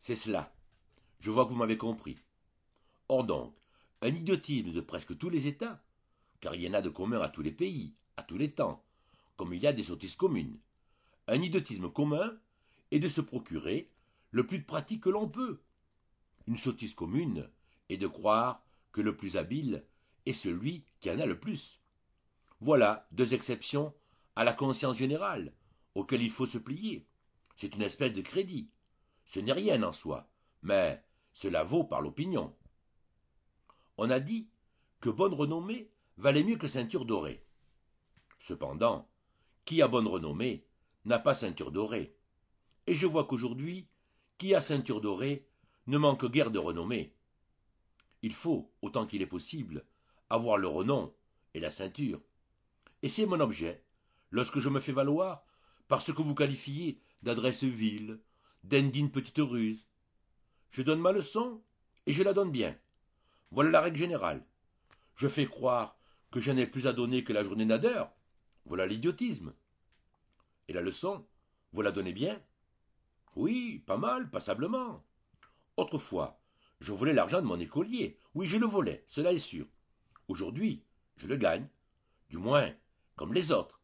C'est cela. Je vois que vous m'avez compris. Or donc, un idiotisme de presque tous les États, car il y en a de commun à tous les pays, à tous les temps, comme il y a des sottises communes. Un idiotisme commun est de se procurer le plus de pratique que l'on peut. Une sottise commune est de croire que le plus habile est celui qui en a le plus. Voilà deux exceptions à la conscience générale, auxquelles il faut se plier. C'est une espèce de crédit. Ce n'est rien en soi, mais cela vaut par l'opinion. On a dit que bonne renommée valait mieux que ceinture dorée. Cependant, qui a bonne renommée n'a pas ceinture dorée. Et je vois qu'aujourd'hui, qui a ceinture dorée ne manque guère de renommée. Il faut, autant qu'il est possible, avoir le renom et la ceinture. Et c'est mon objet, lorsque je me fais valoir par ce que vous qualifiez d'adresse vile, d'indigne petite ruse. Je donne ma leçon, et je la donne bien. Voilà la règle générale. Je fais croire que je n'ai plus à donner que la journée nadeur. Voilà l'idiotisme. Et la leçon, vous la donnez bien? Oui, pas mal, passablement. Autrefois, je volais l'argent de mon écolier. Oui, je le volais, cela est sûr. Aujourd'hui, je le gagne. Du moins, comme les autres.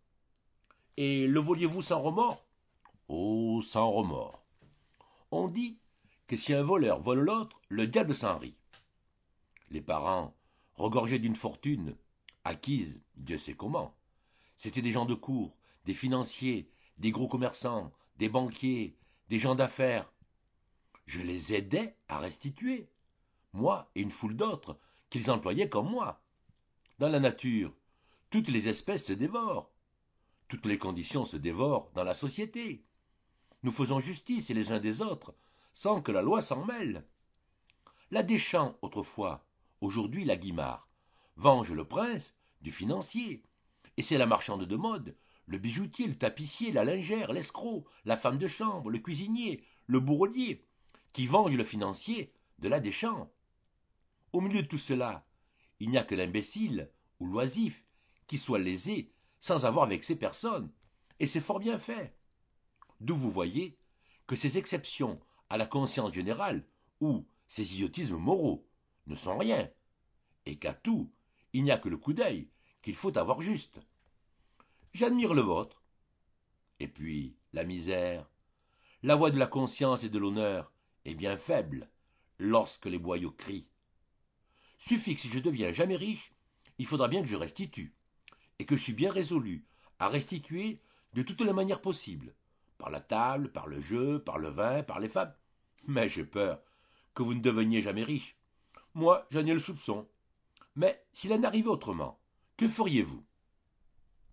Et le voliez-vous sans remords? Oh, sans remords. On dit que si un voleur vole l'autre, le diable s'en rit. Les parents, regorgés d'une fortune, acquise, Dieu sait comment, c'étaient des gens de cour, des financiers, des gros commerçants, des banquiers, des gens d'affaires. Je les aidais à restituer, moi et une foule d'autres, qu'ils employaient comme moi. Dans la nature, toutes les espèces se dévorent. Toutes les conditions se dévorent dans la société. Nous faisons justice les uns des autres, sans que la loi s'en mêle. La Deschamps, autrefois, aujourd'hui la Guimard, venge le prince du financier. Et c'est la marchande de mode, le bijoutier, le tapissier, la lingère, l'escroc, la femme de chambre, le cuisinier, le bourrelier, qui venge le financier de la Deschamps. Au milieu de tout cela, il n'y a que l'imbécile ou l'oisif qui soit lésé sans avoir vexé personne. Et c'est fort bien fait. D'où vous voyez que ces exceptions à la conscience générale ou ces idiotismes moraux ne sont rien, et qu'à tout, il n'y a que le coup d'œil qu'il faut avoir juste. J'admire le vôtre. Et puis, la misère, la voix de la conscience et de l'honneur est bien faible lorsque les boyaux crient. Suffit que si je deviens jamais riche, il faudra bien que je restitue, et que je suis bien résolu à restituer de toutes les manières possibles, par la table, par le jeu, par le vin, par les femmes. Mais j'ai peur que vous ne deveniez jamais riche. Moi, j'en ai le soupçon. Mais s'il en arrivait autrement, que feriez-vous?